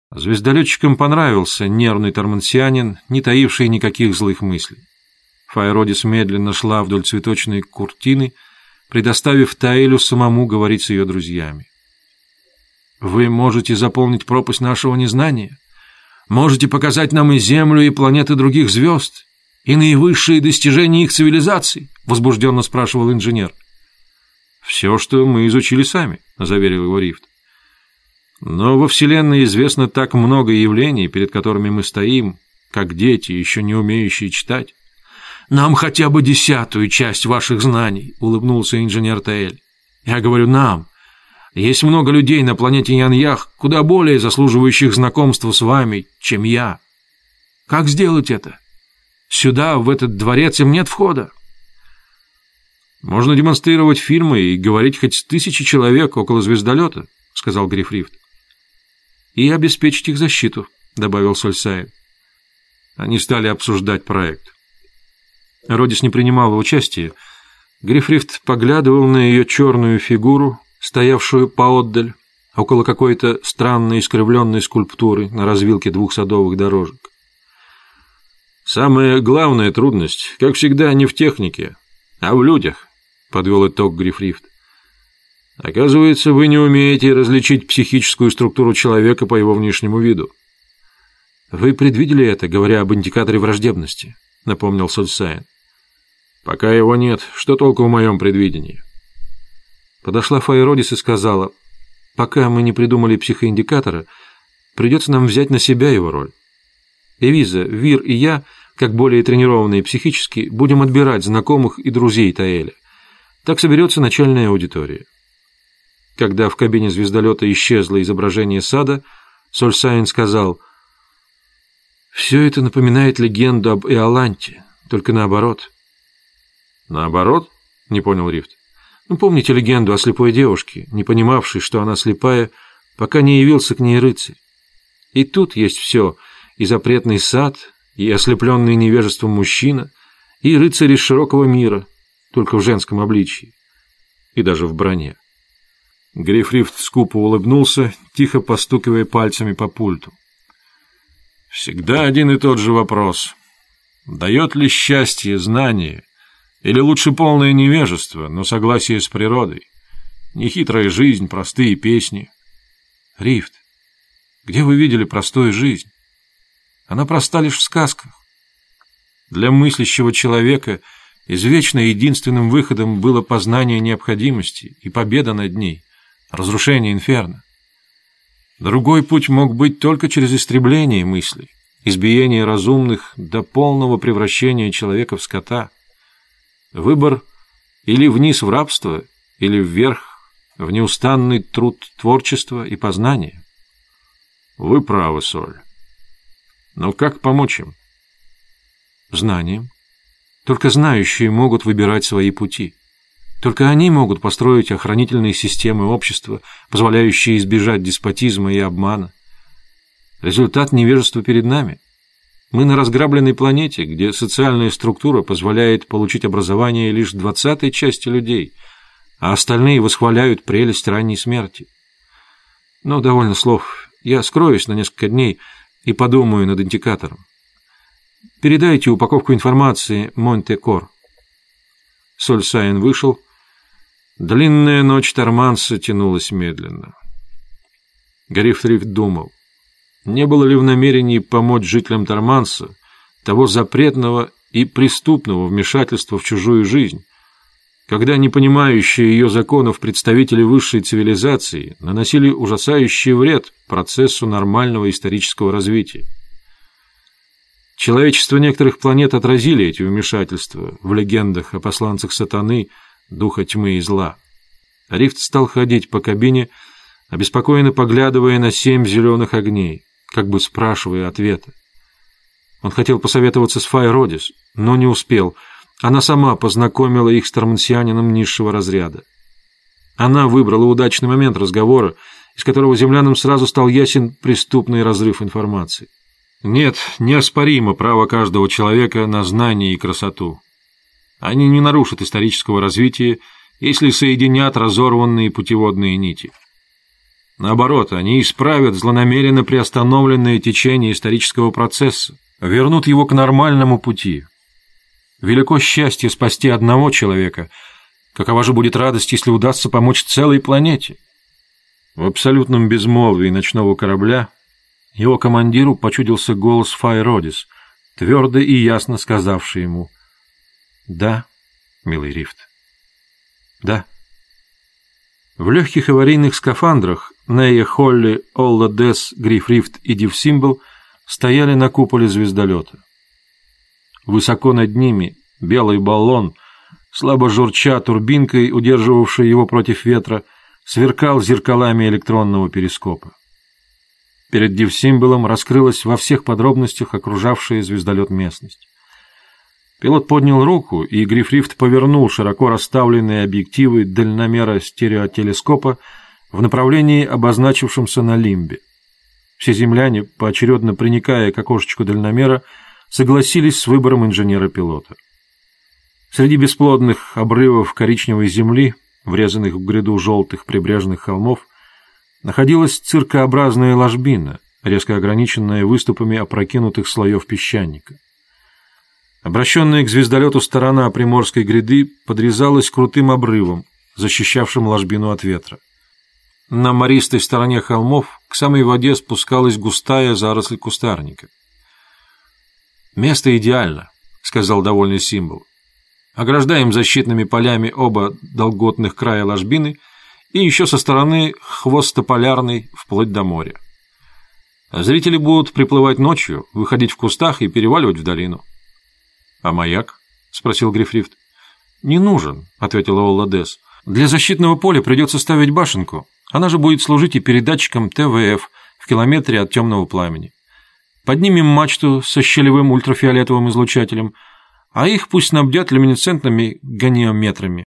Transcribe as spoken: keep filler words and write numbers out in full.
Звездолетчикам понравился нервный тормансианин, не таивший никаких злых мыслей. Файродис медленно шла вдоль цветочной куртины, предоставив Таэлю самому говорить с ее друзьями. «Вы можете заполнить пропасть нашего незнания? Можете показать нам и Землю, и планеты других звезд, и наивысшие достижения их цивилизаций?» — возбужденно спрашивал инженер. «Все, что мы изучили сами», — заверил его Рифт. «Но во Вселенной известно так много явлений, перед которыми мы стоим, как дети, еще не умеющие читать». «Нам хотя бы десятую часть ваших знаний», — улыбнулся инженер Таэль. «Я говорю нам. Есть много людей на планете Яньях, куда более заслуживающих знакомства с вами, чем я. Как сделать это? Сюда, в этот дворец, им нет входа». «Можно демонстрировать фильмы и говорить хоть с тысячи человек около звездолета», — сказал Гриф Рифт. «И обеспечить их защиту», — добавил Сольсайн. Они стали обсуждать проект. Родис не принимала участия. Гриф Рифт поглядывал на ее черную фигуру, стоявшую поотдаль, около какой-то странной искривленной скульптуры на развилке двух садовых дорожек. «Самая главная трудность, как всегда, не в технике, а в людях», — подвел итог Гриф Рифт. «Оказывается, вы не умеете различить психическую структуру человека по его внешнему виду». «Вы предвидели это, говоря об индикаторе враждебности», — напомнил Сольсайн. «Пока его нет, что толку в моем предвидении?» Подошла Файродис и сказала: «Пока мы не придумали психоиндикатора, придется нам взять на себя его роль. Эвиза, Вир и я, как более тренированные психически, будем отбирать знакомых и друзей Таэля. Так соберется начальная аудитория». Когда в кабине звездолета исчезло изображение сада, Сольсайн сказал: «Все это напоминает легенду об Иоланте, только наоборот». «Наоборот?» — не понял Рифт. «Ну, помните легенду о слепой девушке, не понимавшей, что она слепая, пока не явился к ней рыцарь? И тут есть все: и запретный сад, и ослепленный невежеством мужчина, и рыцарь из широкого мира, только в женском обличии, и даже в броне». Гриф Рифт скупо улыбнулся, тихо постукивая пальцами по пульту. «Всегда один и тот же вопрос. Дает ли счастье знание, или лучше полное невежество, но согласие с природой? Нехитрая жизнь, простые песни». «Рифт, где вы видели простую жизнь? Она проста лишь в сказках. Для мыслящего человека извечно единственным выходом было познание необходимости и победа над ней, разрушение инферно. Другой путь мог быть только через истребление мыслей, избиение разумных до полного превращения человека в скота. Выбор или вниз в рабство, или вверх в неустанный труд творчества и познания». «Вы правы, Соль. Но как помочь им?» «Знанием. Только знающие могут выбирать свои пути. Только они могут построить охранительные системы общества, позволяющие избежать деспотизма и обмана. Результат невежества перед нами. Мы на разграбленной планете, где социальная структура позволяет получить образование лишь двадцатой части людей, а остальные восхваляют прелесть ранней смерти. Но довольно слов. Я скроюсь на несколько дней и подумаю над индикатором. Передайте упаковку информации Монте-Кор». Сольсайн вышел. Длинная ночь Торманса тянулась медленно. Гриф Рифт думал, не было ли в намерении помочь жителям Торманса того запретного и преступного вмешательства в чужую жизнь, когда непонимающие ее законов представители высшей цивилизации наносили ужасающий вред процессу нормального исторического развития. Человечество некоторых планет отразили эти вмешательства в легендах о посланцах сатаны, духа тьмы и зла. Рифт стал ходить по кабине, обеспокоенно поглядывая на семь зеленых огней, как бы спрашивая ответа. Он хотел посоветоваться с Файродис, но не успел. Она сама познакомила их с тормансианином низшего разряда. Она выбрала удачный момент разговора, из которого землянам сразу стал ясен преступный разрыв информации. Нет, неоспоримо право каждого человека на знание и красоту. Они не нарушат исторического развития, если соединят разорванные путеводные нити. Наоборот, они исправят злонамеренно приостановленное течение исторического процесса, вернут его к нормальному пути. Велико счастье спасти одного человека. Какова же будет радость, если удастся помочь целой планете? В абсолютном безмолвии ночного корабля его командиру почудился голос Фай Родис, твердо и ясно сказавший ему: «Да, милый Рифт, да». В легких аварийных скафандрах Нея, Холли, Олла Десс, Гриф Рифт и Див Симбл стояли на куполе звездолета. Высоко над ними белый баллон, слабо журча турбинкой, удерживавший его против ветра, сверкал зеркалами электронного перископа. Перед Див Симблом раскрылась во всех подробностях окружавшая звездолет местность. Пилот поднял руку, и Гриф Рифт повернул широко расставленные объективы дальномера стереотелескопа в направлении, обозначившемся на лимбе. Все земляне, поочередно приникая к окошечку дальномера, согласились с выбором инженера-пилота. Среди бесплодных обрывов коричневой земли, врезанных в гряду желтых прибрежных холмов, находилась циркообразная ложбина, резко ограниченная выступами опрокинутых слоев песчаника. Обращенная к звездолету сторона Приморской гряды подрезалась крутым обрывом, защищавшим ложбину от ветра. На мористой стороне холмов к самой воде спускалась густая заросль кустарника. «Место идеально», — сказал довольный Симбл. «Ограждаем защитными полями оба долготных края ложбины и еще со стороны хвостополярной вплоть до моря. Зрители будут приплывать ночью, выходить в кустах и переваливать в долину». «А маяк?» — спросил Гриф Рифт. «Не нужен», — ответила Олла Десс. «Для защитного поля придется ставить башенку. Она же будет служить и передатчиком Тэ Вэ Эф в километре от темного пламени. Поднимем мачту со щелевым ультрафиолетовым излучателем, а их пусть снабдят люминесцентными гониометрами.